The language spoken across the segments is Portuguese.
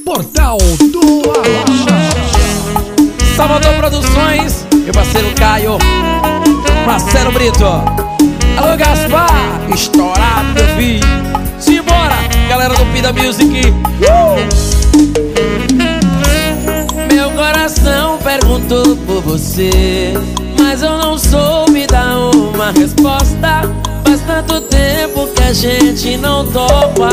Portal do Arrocha. Salvador Produções, meu parceiro Caio, Marcelo Brito. Alô Gaspar, estourado meu filho. Simbora, galera do Pida Music. Meu coração perguntou por você, mas eu não soube dar uma resposta. Faz tanto tempo que a gente não topa.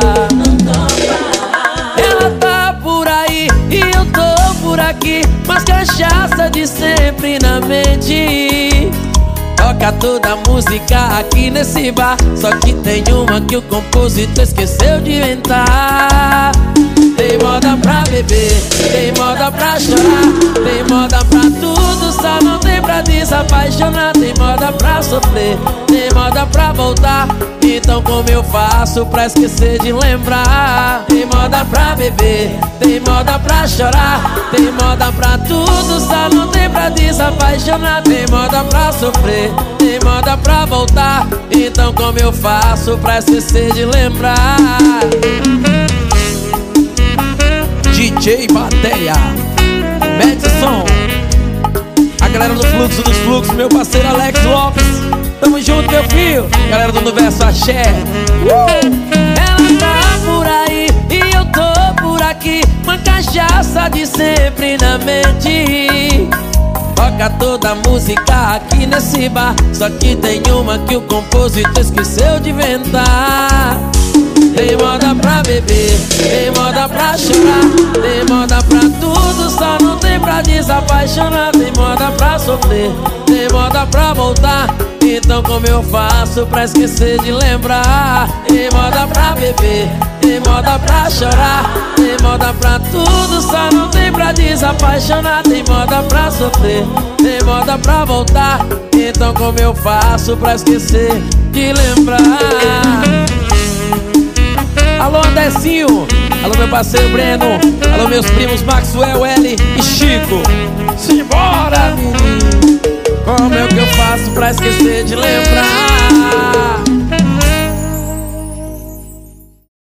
Ela tá por aí e eu tô por aqui, mas cachaça de sempre na mente. Toca toda a música aqui nesse bar, só que tem uma que o compositor esqueceu de inventar. Tem moda pra beber, tem moda pra chorar, tem moda pra tudo, só não tem pra desapaixonar. Tem moda pra sofrer, tem moda pra voltar, então como eu faço pra esquecer de lembrar? Tem moda pra beber, tem moda pra chorar, tem moda pra tudo, só não tem pra desapaixonar. Tem moda pra sofrer, tem moda pra voltar, então como eu faço pra esquecer de lembrar? DJ Bateia, Madison, a galera do Fluxo dos Fluxos, meu parceiro Alex Lopes. Tamo junto, meu filho. Galera do Universo Axé. Ela tá por aí e eu tô por aqui, uma cachaça de sempre na mente. Toca toda a música aqui nesse bar, só que tem uma que o compositor esqueceu de inventar. Tem moda pra beber, tem moda pra chorar, tem moda pra tudo, só não tem pra desapaixonar. Tem moda pra sofrer, tem moda pra voltar, então como eu faço pra esquecer de lembrar? Tem moda pra beber, tem moda pra chorar, tem moda pra tudo, só não tem pra desapaixonar. Tem moda pra sofrer, tem moda pra voltar, então como eu faço pra esquecer de lembrar? Alô Andecinho, alô meu parceiro Breno, alô meus primos Maxwell, L e Chico. Simbora, menino! Como é que eu faço pra esquecer de lembrar?